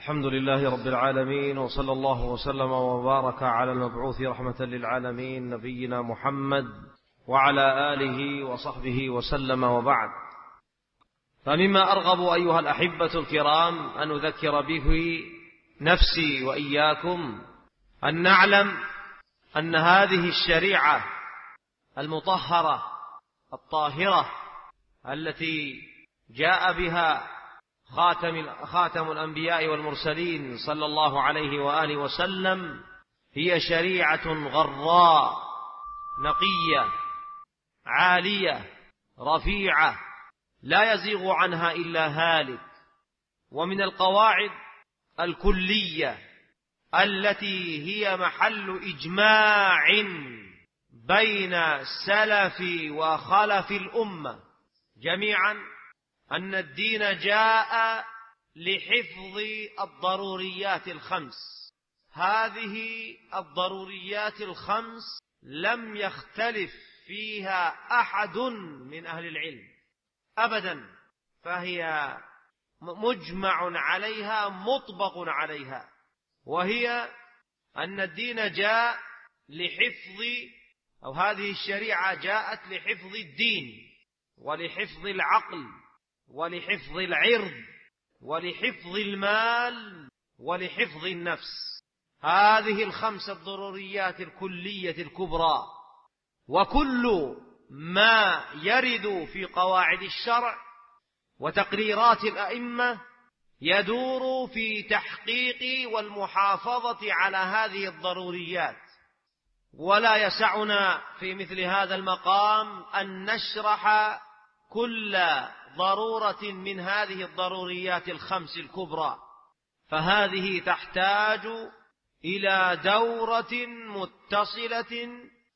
الحمد لله رب العالمين، وصلى الله وسلم وبارك على المبعوث رحمة للعالمين نبينا محمد وعلى آله وصحبه وسلم، وبعد. فمما أرغب أيها الأحبة الكرام أن أذكر به نفسي وإياكم أن نعلم أن هذه الشريعة المطهرة الطاهرة التي جاء بها خاتم الأنبياء والمرسلين صلى الله عليه وآله وسلم هي شريعة غراء نقية عالية رفيعة لا يزيغ عنها إلا هالك، ومن القواعد الكلية التي هي محل إجماع بين سلف وخلف الأمة جميعا أن الدين جاء لحفظ الضروريات الخمس. هذه الضروريات الخمس لم يختلف فيها أحد من أهل العلم أبدا، فهي مجمع عليها مطبق عليها، وهي أن الدين جاء لحفظ، أو هذه الشريعة جاءت لحفظ الدين ولحفظ العقل ولحفظ العرض ولحفظ المال ولحفظ النفس. هذه الخمس الضروريات الكلية الكبرى، وكل ما يرد في قواعد الشرع وتقريرات الأئمة يدور في تحقيق والمحافظة على هذه الضروريات. ولا يسعنا في مثل هذا المقام أن نشرح كل ضرورة من هذه الضروريات الخمس الكبرى، فهذه تحتاج إلى دورة متصلة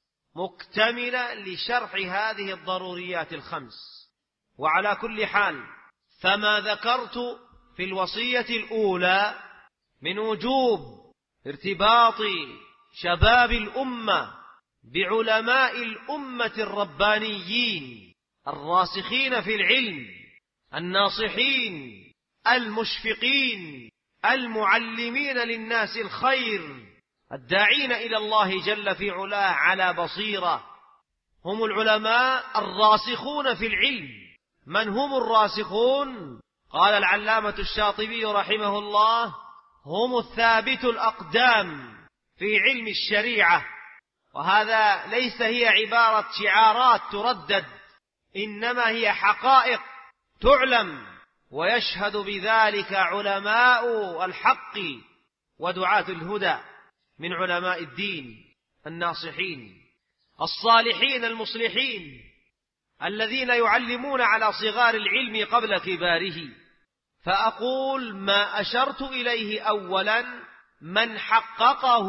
مكتملة لشرح هذه الضروريات الخمس. وعلى كل حال، فما ذكرت في الوصية الأولى من وجوب ارتباط شباب الأمة بعلماء الأمة الربانيين الراسخين في العلم الناصحين المشفقين المعلمين للناس الخير الداعين إلى الله جل في علاه على بصيرة، هم العلماء الراسخون في العلم. من هم الراسخون؟ قال العلامة الشاطبي رحمه الله: هم الثابت الأقدام في علم الشريعة. وهذا ليس هي عبارة شعارات تردد، إنما هي حقائق تعلم، ويشهد بذلك علماء الحق ودعاة الهدى من علماء الدين الناصحين الصالحين المصلحين الذين يعلمون على صغار العلم قبل كباره. فأقول ما أشرت إليه أولا من حققه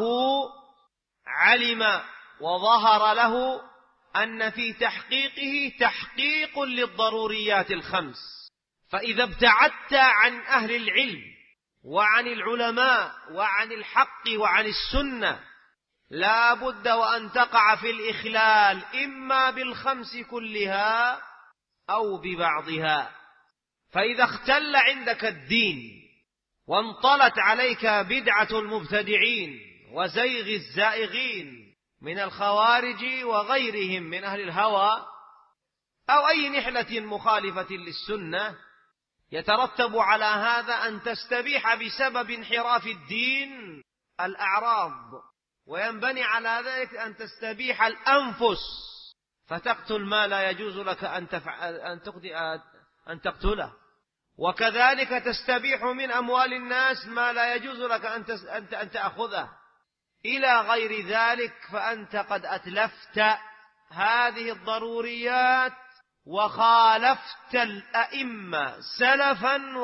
علم وظهر له أن في تحقيقه تحقيق للضروريات الخمس. فإذا ابتعدت عن أهل العلم وعن العلماء وعن الحق وعن السنة لا بد وأن تقع في الإخلال، إما بالخمس كلها أو ببعضها. فإذا اختل عندك الدين وانطلت عليك بدعة المبتدعين وزيغ الزائغين من الخوارج وغيرهم من أهل الهوى أو أي نحلة مخالفة للسنة، يترتب على هذا أن تستبيح بسبب انحراف الدين الأعراض، وينبني على ذلك أن تستبيح الأنفس فتقتل ما لا يجوز لك أن تقتله، وكذلك تستبيح من أموال الناس ما لا يجوز لك أن تأخذه إلى غير ذلك. فأنت قد أتلفت هذه الضروريات وخالفت الأئمة سلفا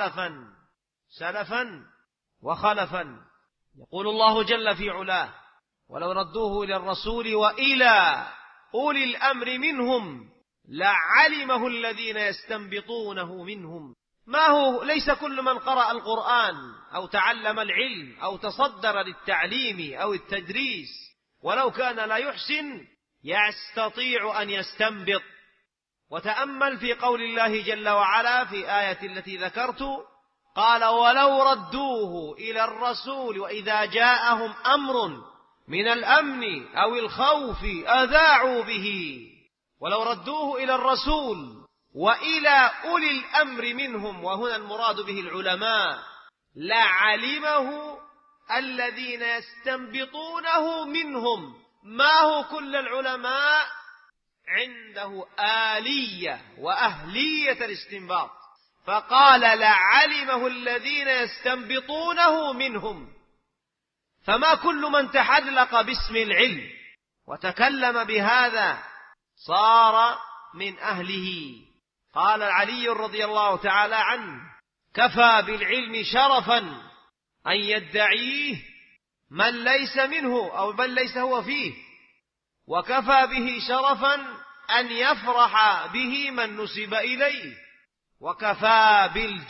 وخلفا. يقول الله جل في علاه: ولو ردوه إلى الرسول وإلى أولي الأمر منهم لعلمه الذين يستنبطونه منهم. ما هو ليس كل من قرأ القرآن أو تعلم العلم أو تصدر للتعليم أو التدريس ولو كان لا يحسن يستطيع أن يستنبط. وتأمل في قول الله جل وعلا في آية التي ذكرت: قال ولو ردوه إلى الرسول وإذا جاءهم أمر من الأمن أو الخوف أذاعوا به. ولو ردوه إلى الرسول وإلى أولي الأمر منهم، وهنا المراد به العلماء، لعلمه الذين يستنبطونه منهم. ما هو كل العلماء عنده آلية وأهلية الاستنباط، فقال لعلمه الذين يستنبطونه منهم. فما كل من تحلق باسم العلم وتكلم بهذا صار من أهله. قال علي رضي الله تعالى عنه: كفى بالعلم شرفا أن يدعيه من ليس منه أو من ليس هو فيه، وكفى به شرفا أن يفرح به من نسب إليه، وكفى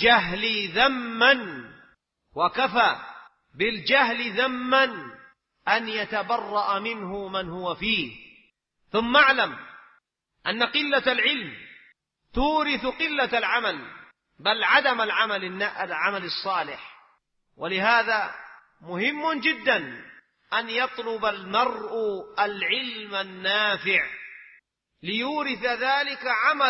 بالجهل ذما أن يتبرأ منه من هو فيه. ثم اعلم أن قلة العلم تورث قلة العمل، بل عدم العمل الصالح. ولهذا مهم جدا أن يطلب المرء العلم النافع ليورث ذلك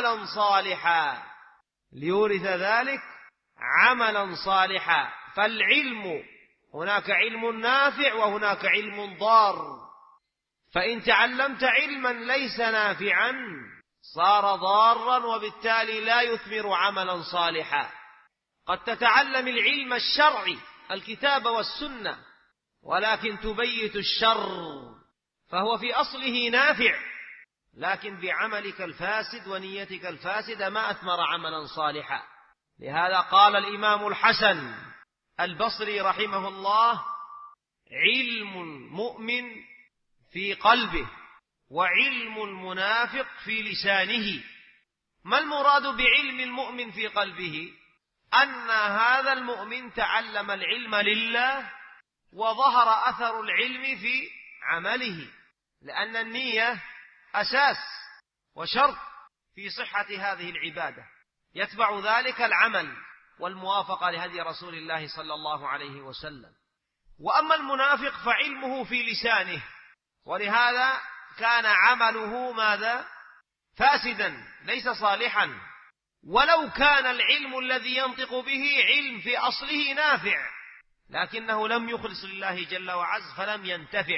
عملا صالحا. فالعلم هناك علم نافع وهناك علم ضار، فإن تعلمت علما ليس نافعا صار ضارا، وبالتالي لا يثمر عملا صالحا. قد تتعلم العلم الشرعي الكتاب والسنة، ولكن تبيت الشر، فهو في أصله نافع، لكن بعملك الفاسد ونيتك الفاسدة ما أثمر عملا صالحا. لهذا قال الإمام الحسن البصري رحمه الله: علم المؤمن في قلبه وعلم المنافق في لسانه. ما المراد بعلم المؤمن في قلبه؟ أن هذا المؤمن تعلم العلم لله وظهر أثر العلم في عمله، لأن النية أساس وشرط في صحة هذه العبادة، يتبع ذلك العمل والموافقة لهدي رسول الله صلى الله عليه وسلم. وأما المنافق فعلمه في لسانه، ولهذا كان عمله ماذا؟ فاسدا ليس صالحا، ولو كان العلم الذي ينطق به علم في أصله نافع، لكنه لم يخلص لله جل وعز فلم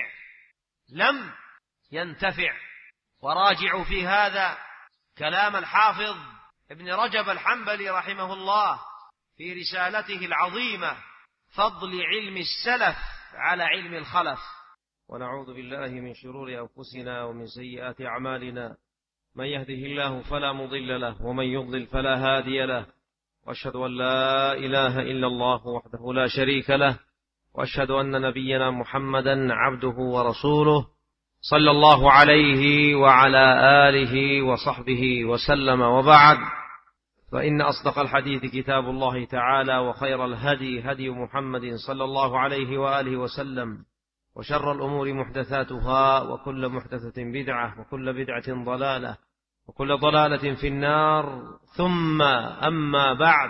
ينتفع. وراجعوا في هذا كلام الحافظ ابن رجب الحنبلي رحمه الله في رسالته العظيمة فضل علم السلف على علم الخلف. ونعوذ بالله من شرور أنفسنا ومن سيئات أعمالنا، من يهده الله فلا مضل له ومن يضلل فلا هادي له، وأشهد أن لا إله إلا الله وحده لا شريك له، وأشهد أن نبينا محمدا عبده ورسوله صلى الله عليه وعلى آله وصحبه وسلم. وبعد، فإن أصدق الحديث كتاب الله تعالى، وخير الهدي هدي محمد صلى الله عليه وآله وسلم، وشر الأمور محدثاتها، وكل محدثة بدعة، وكل بدعة ضلالة، وكل ضلالة في النار. ثم أما بعد،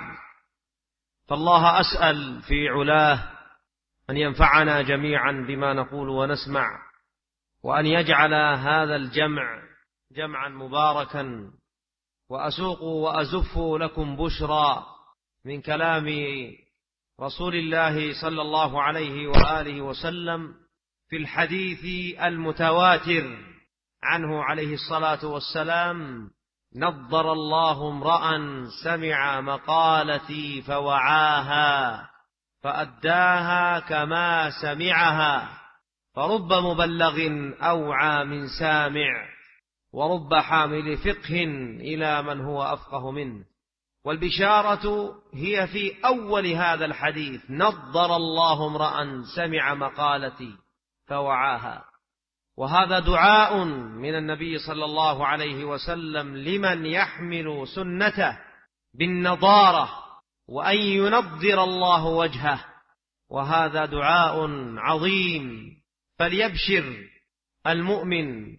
فالله أسأل في علاه أن ينفعنا جميعا بما نقول ونسمع، وأن يجعل هذا الجمع جمعا مباركا. وأسوق وأزف لكم بشرى من كلام رسول الله صلى الله عليه وآله وسلم في الحديث المتواتر عنه عليه الصلاة والسلام: نضر الله امرأ سمع مقالتي فوعاها فأداها كما سمعها، فرب مبلغ أوعى من سامع، ورب حامل فقه إلى من هو أفقه منه. والبشارة هي في أول هذا الحديث: نضر الله امرأ سمع مقالتي فوعاها. وهذا دعاء من النبي صلى الله عليه وسلم لمن يحمل سنته بالنضارة، وأن ينضر الله وجهه، وهذا دعاء عظيم. فليبشر المؤمن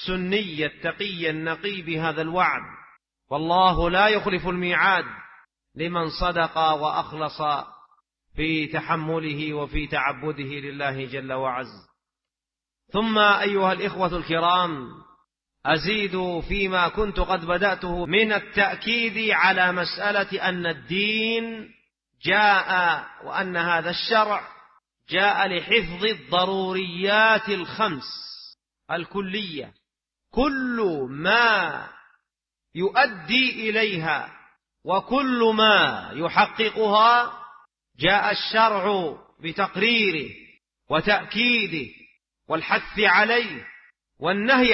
السني التقي النقي بهذا الوعد، والله لا يخلف الميعاد، لمن صدق وأخلص في تحمله وفي تعبده لله جل وعز. ثم أيها الإخوة الكرام، أزيد فيما كنت قد بدأته من التأكيد على مسألة أن الدين جاء، وأن هذا الشرع جاء لحفظ الضروريات الخمس الكلية، كل ما يؤدي إليها وكل ما يحققها جاء الشرع بتقريره وتأكيده والحث عليه والنهي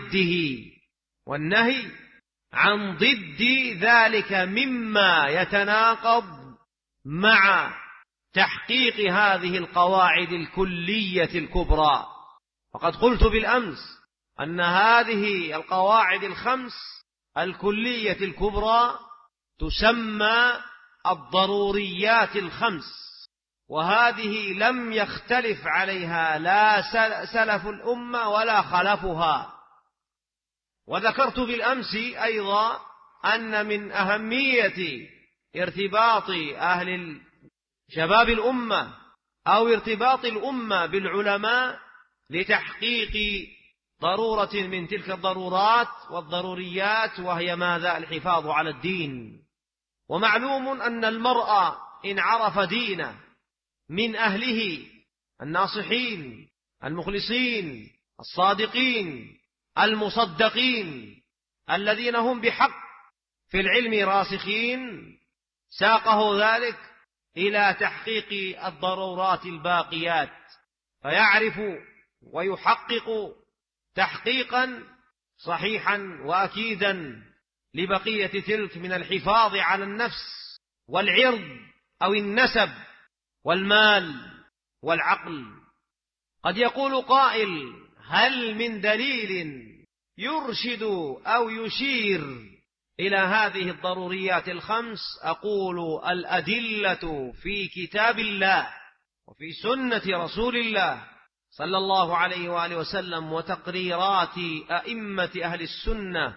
عن ضد ذلك مما يتناقض مع تحقيق هذه القواعد الكلية الكبرى. وقد قلت بالأمس أن هذه القواعد الخمس الكلية الكبرى تسمى الضروريات الخمس، وهذه لم يختلف عليها لا سلف الأمة ولا خلفها. وذكرت بالأمس أيضا أن من أهمية ارتباط شباب الأمة أو ارتباط الأمة بالعلماء لتحقيق ضرورة من تلك الضرورات والضروريات، وهي ماذا؟ الحفاظ على الدين. ومعلوم أن المرء إن عرف دينه من أهله الناصحين المخلصين الصادقين المصدقين الذين هم بحق في العلم راسخين، ساقه ذلك إلى تحقيق الضرورات الباقيات، فيعرف ويحقق تحقيقا صحيحا وأكيدا لبقية تلك من الحفاظ على النفس والعرض أو النسب والمال والعقل. قد يقول قائل: هل من دليل يرشد أو يشير إلى هذه الضروريات الخمس؟ أقول: الأدلة في كتاب الله وفي سنة رسول الله صلى الله عليه وآله وسلم وتقريرات أئمة أهل السنة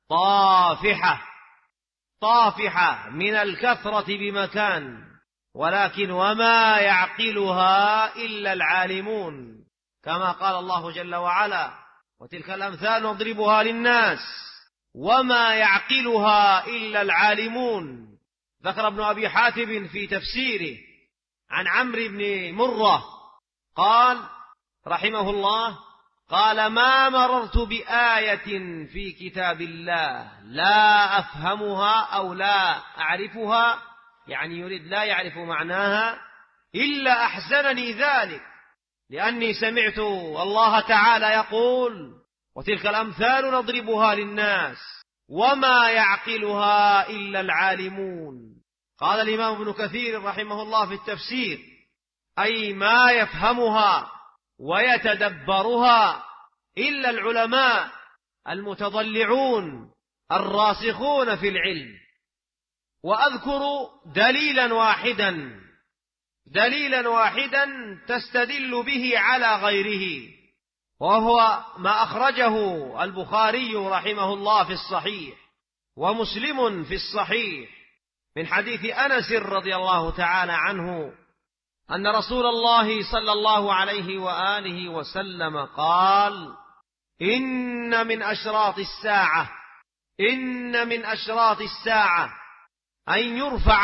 طافحة من الكثرة بمكان، ولكن وما يعقلها إلا العالمون، كما قال الله جل وعلا: وتلك الأمثال نضربها للناس وما يعقلها إلا العالمون. ذكر ابن أبي حاتم في تفسيره عن عمرو بن مرة قال رحمه الله: قال: ما مررت بآية في كتاب الله لا أفهمها أو لا أعرفها، يعني يريد لا يعرف معناها، إلا أحزنني ذلك، لأني سمعت الله تعالى يقول: وتلك الأمثال نضربها للناس وما يعقلها إلا العالمون. قال الإمام ابن كثير رحمه الله في التفسير: أي ما يفهمها ويتدبرها إلا العلماء المتضلعون الراسخون في العلم. وأذكر دليلا واحدا تستدل به على غيره، وهو ما أخرجه البخاري رحمه الله في الصحيح ومسلم في الصحيح من حديث أنس رضي الله تعالى عنه أن رسول الله صلى الله عليه وآله وسلم قال: إن من أشراط الساعة أن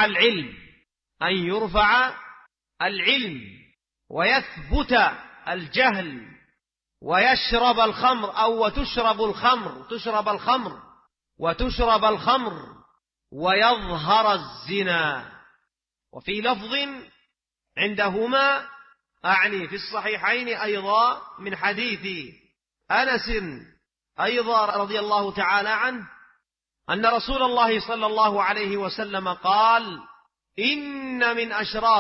يرفع العلم ويثبت الجهل ويشرب الخمر أو وتشرب الخمر ويظهر الزنا. وفي لفظ عندهما أعني في الصحيحين أيضا من حديث أنس أيضا رضي الله تعالى عنه أن رسول الله صلى الله عليه وسلم قال: إن من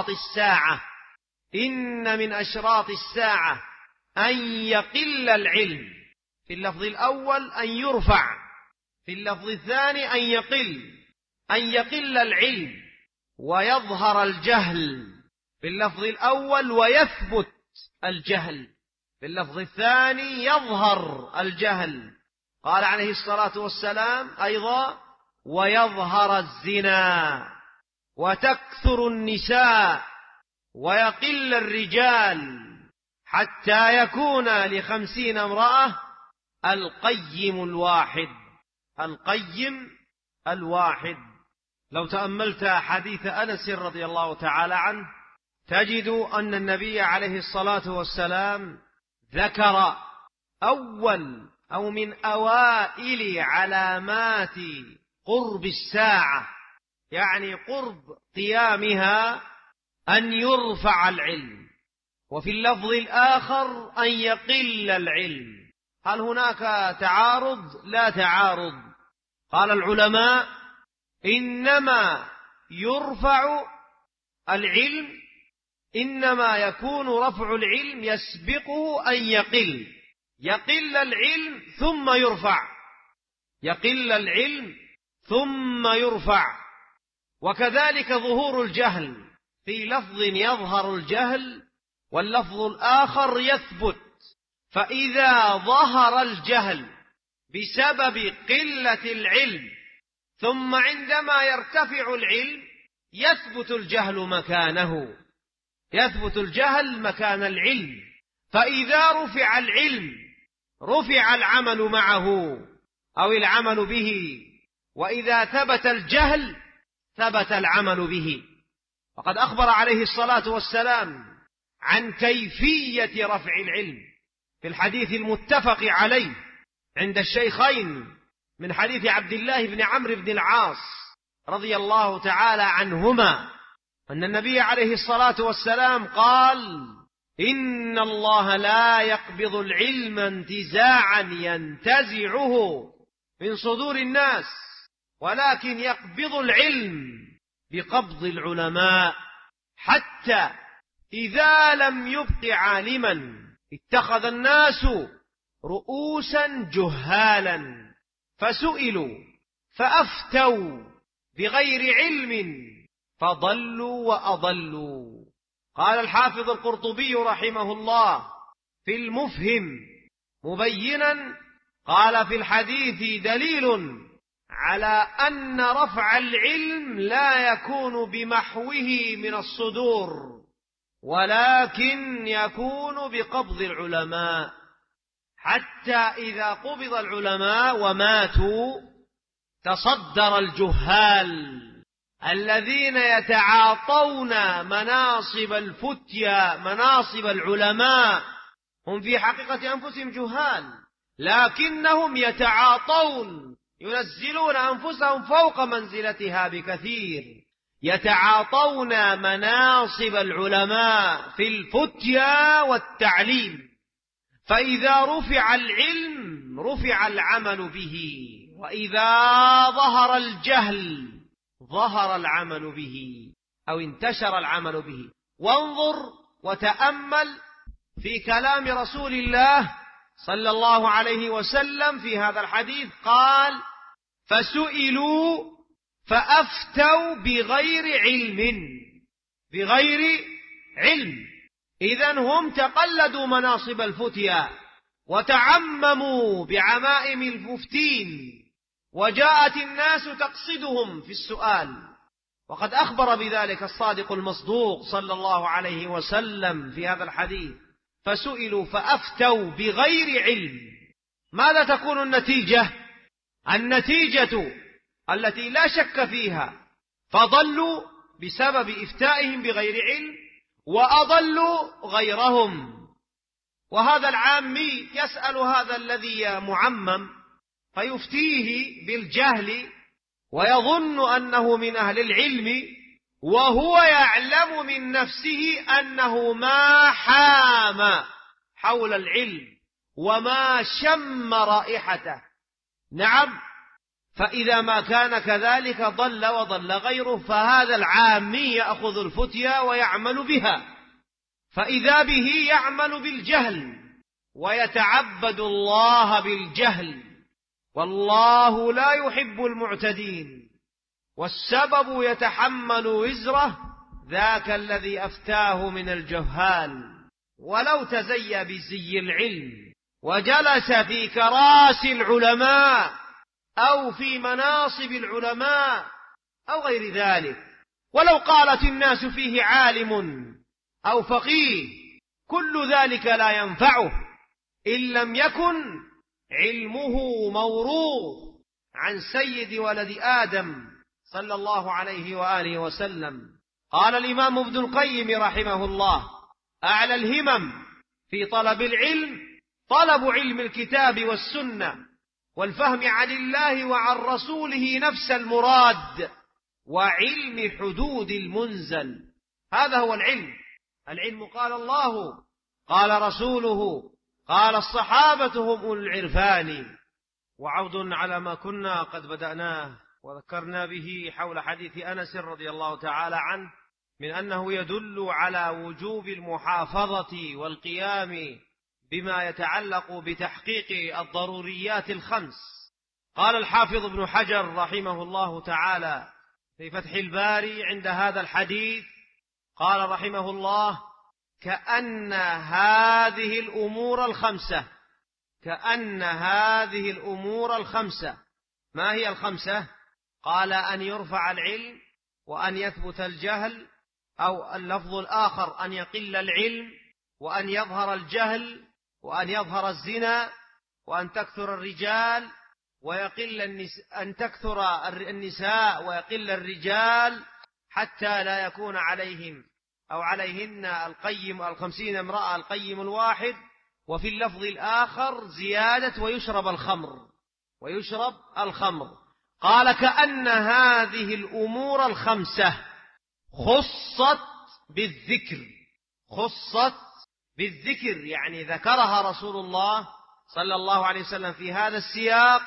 أشراط الساعة أن يقل العلم، في اللفظ الأول أن يرفع، في اللفظ الثاني أن يقل العلم ويظهر الجهل، في اللفظ الأول ويثبت الجهل، في اللفظ الثاني يظهر الجهل. قال عليه الصلاة والسلام أيضا: ويظهر الزنا. وتكثر النساء ويقل الرجال حتى يكون ل50 امرأة القيم الواحد. لو تأملت حديث أنس رضي الله تعالى عنه تجد أن النبي عليه الصلاة والسلام ذكر أول أو من أوائل علامات قرب الساعة، يعني قرب قيامها، أن يرفع العلم، وفي اللفظ الآخر أن يقل العلم. هل هناك تعارض؟ لا تعارض. قال العلماء: إنما يرفع العلم، إنما يكون رفع العلم يسبقه أن يقل العلم ثم يرفع، يقل العلم ثم يرفع. وكذلك ظهور الجهل، في لفظ يظهر الجهل واللفظ الآخر يثبت. فإذا ظهر الجهل بسبب قلة العلم ثم عندما يرتفع العلم يثبت الجهل مكانه، يثبت الجهل مكان العلم. فإذا رفع العلم رفع العمل معه أو العمل به، وإذا ثبت الجهل ثبت العمل به. وقد أخبر عليه الصلاة والسلام عن كيفية رفع العلم في الحديث المتفق عليه عند الشيخين من حديث عبد الله بن عمرو بن العاص رضي الله تعالى عنهما أن النبي عليه الصلاة والسلام قال: إن الله لا يقبض العلم انتزاعا ينتزعه من صدور الناس، ولكن يقبض العلم بقبض العلماء، حتى إذا لم يبق عالما اتخذ الناس رؤوسا جهالا فسئلوا فأفتوا بغير علم فضلوا وأضلوا. قال الحافظ القرطبي رحمه الله في المفهم مبينا: قال: في الحديث دليل على أن رفع العلم لا يكون بمحوه من الصدور، ولكن يكون بقبض العلماء، حتى إذا قبض العلماء وماتوا تصدر الجهال الذين يتعاطون مناصب الفتيا، مناصب العلماء. هم في حقيقة أنفسهم جهال، لكنهم يتعاطون، ينزلون أنفسهم فوق منزلتها بكثير، يتعاطون مناصب العلماء في الفتيا والتعليم. فإذا رفع العلم رفع العمل به، وإذا ظهر الجهل ظهر العمل به أو انتشر العمل به. وانظر وتأمل في كلام رسول الله صلى الله عليه وسلم في هذا الحديث، قال: فسئلوا فأفتوا بغير علم. إذن هم تقلدوا مناصب الفتيا وتعمموا بعمائم المفتين، وجاءت الناس تقصدهم في السؤال. وقد أخبر بذلك الصادق المصدوق صلى الله عليه وسلم في هذا الحديث: فسئلوا فأفتوا بغير علم. ماذا تكون النتيجة؟ النتيجة التي لا شك فيها: فضلوا بسبب إفتائهم بغير علم، وأضلوا غيرهم. وهذا العامي يسأل هذا الذي معمم فيفتيه بالجهل ويظن أنه من أهل العلم، وهو يعلم من نفسه أنه ما حام حول العلم وما شم رائحته. نعم، فإذا ما كان كذلك ضل وضل غيره. فهذا العامي يأخذ الفتيا ويعمل بها، فإذا به يعمل بالجهل ويتعبد الله بالجهل، والله لا يحب المعتدين. والسبب يتحمل وزره ذاك الذي أفتاه من الجهال، ولو تزي بزي العلم وجلس في كراسي العلماء أو في مناصب العلماء أو غير ذلك، ولو قالت الناس فيه عالم أو فقيه كل ذلك لا ينفعه إن لم يكن علمه موروث عن سيد ولد آدم صلى الله عليه وآله وسلم. قال الإمام ابن القيم رحمه الله: أعلى الهمم في طلب العلم طلب علم الكتاب والسنة والفهم عن الله وعن رسوله نفس المراد وعلم حدود المنزل. هذا هو العلم. العلم قال الله، قال رسوله، قال الصحابة هم أولو العرفان. وعود على ما كنا قد بدأناه وذكرنا به حول حديث أنس رضي الله تعالى عنه من أنه يدل على وجوب المحافظة والقيام بما يتعلق بتحقيق الضروريات الخمس. قال الحافظ ابن حجر رحمه الله تعالى في فتح الباري عند هذا الحديث، قال رحمه الله: كأن هذه الأمور الخمسة. ما هي الخمسة؟ قال: أن يرفع العلم، وأن يثبت الجهل، أو اللفظ الآخر أن يقل العلم، وأن يظهر الجهل، وأن يظهر الزنا، وأن تكثر الرجال أن تكثر النساء ويقل الرجال، حتى لا يكون عليهم أو عليهن 50 امرأة القيم الواحد. وفي اللفظ الآخر زيادة: ويشرب الخمر. قال: كأن هذه الأمور الخمسة خصت بالذكر، يعني ذكرها رسول الله صلى الله عليه وسلم في هذا السياق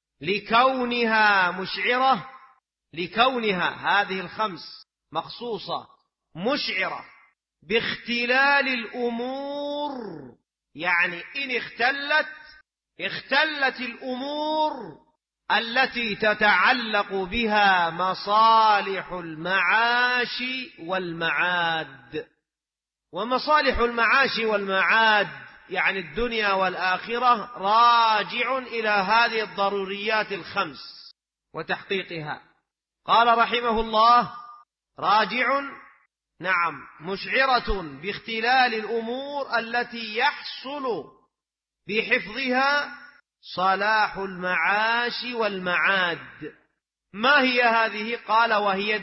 لكونها هذه الخمس مخصوصة مشعرة باختلال الأمور، يعني إن اختلت الأمور التي تتعلق بها مصالح المعاش والمعاد. ومصالح المعاش والمعاد يعني الدنيا والآخرة راجع إلى هذه الضروريات الخمس وتحقيقها. قال رحمه الله: مشعرة باختلال الأمور التي يحصل بحفظها صلاح المعاش والمعاد. ما هي هذه؟ قال: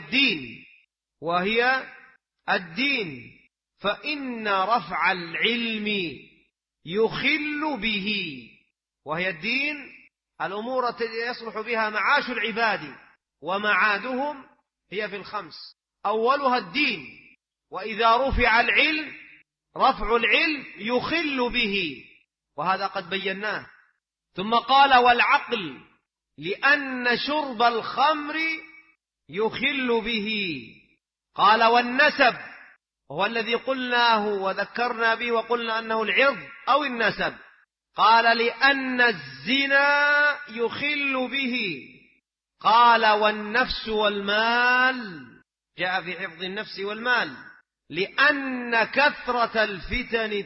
وهي الدين، فإن رفع العلم يخل به. وهي الدين الأمور التي يصلح بها معاش العباد ومعادهم هي في الخمس، أولها الدين. وإذا رفع العلم رفع العلم يخل به، وهذا قد بيناه. ثم قال: والعقل، لأن شرب الخمر يخل به. قال: والنسب، هو الذي قلناه وذكرنا به وقلنا أنه العرض أو النسب. قال: لأن الزنا يخل به. قال: والنفس والمال، جاء في حفظ النفس والمال، لأن كثرة الفتن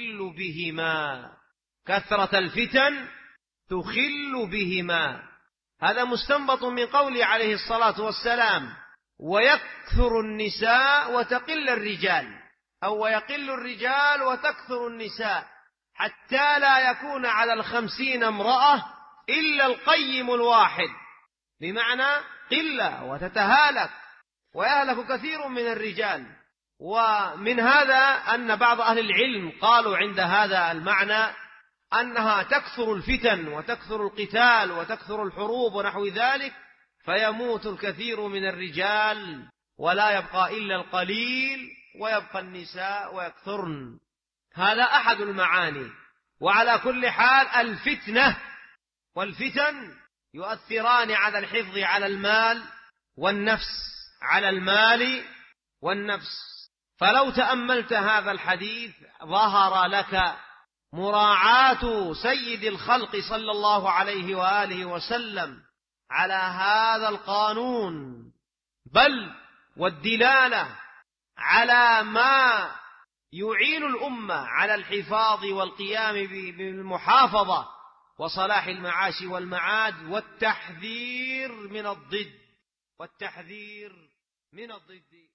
تخل بهما. هذا مستنبط من قوله عليه الصلاة والسلام: ويكثر النساء وتقل الرجال، أو ويقل الرجال وتكثر النساء، حتى لا يكون على 50 امرأة إلا القيم الواحد، بمعنى قلة وتتهالك ويهلك كثير من الرجال. ومن هذا أن بعض أهل العلم قالوا عند هذا المعنى أنها تكثر الفتن وتكثر القتال وتكثر الحروب ونحو ذلك، فيموت الكثير من الرجال ولا يبقى إلا القليل، ويبقى النساء ويكثرن. هذا أحد المعاني. وعلى كل حال الفتنة والفتن يؤثران على الحفظ على المال والنفس، على المال والنفس. فلو تأملت هذا الحديث ظهر لك مراعاة سيد الخلق صلى الله عليه وآله وسلم على هذا القانون، بل والدلالة على ما يعين الأمة على الحفاظ والقيام بالمحافظة وصلاح المعاش والمعاد، والتحذير من الضد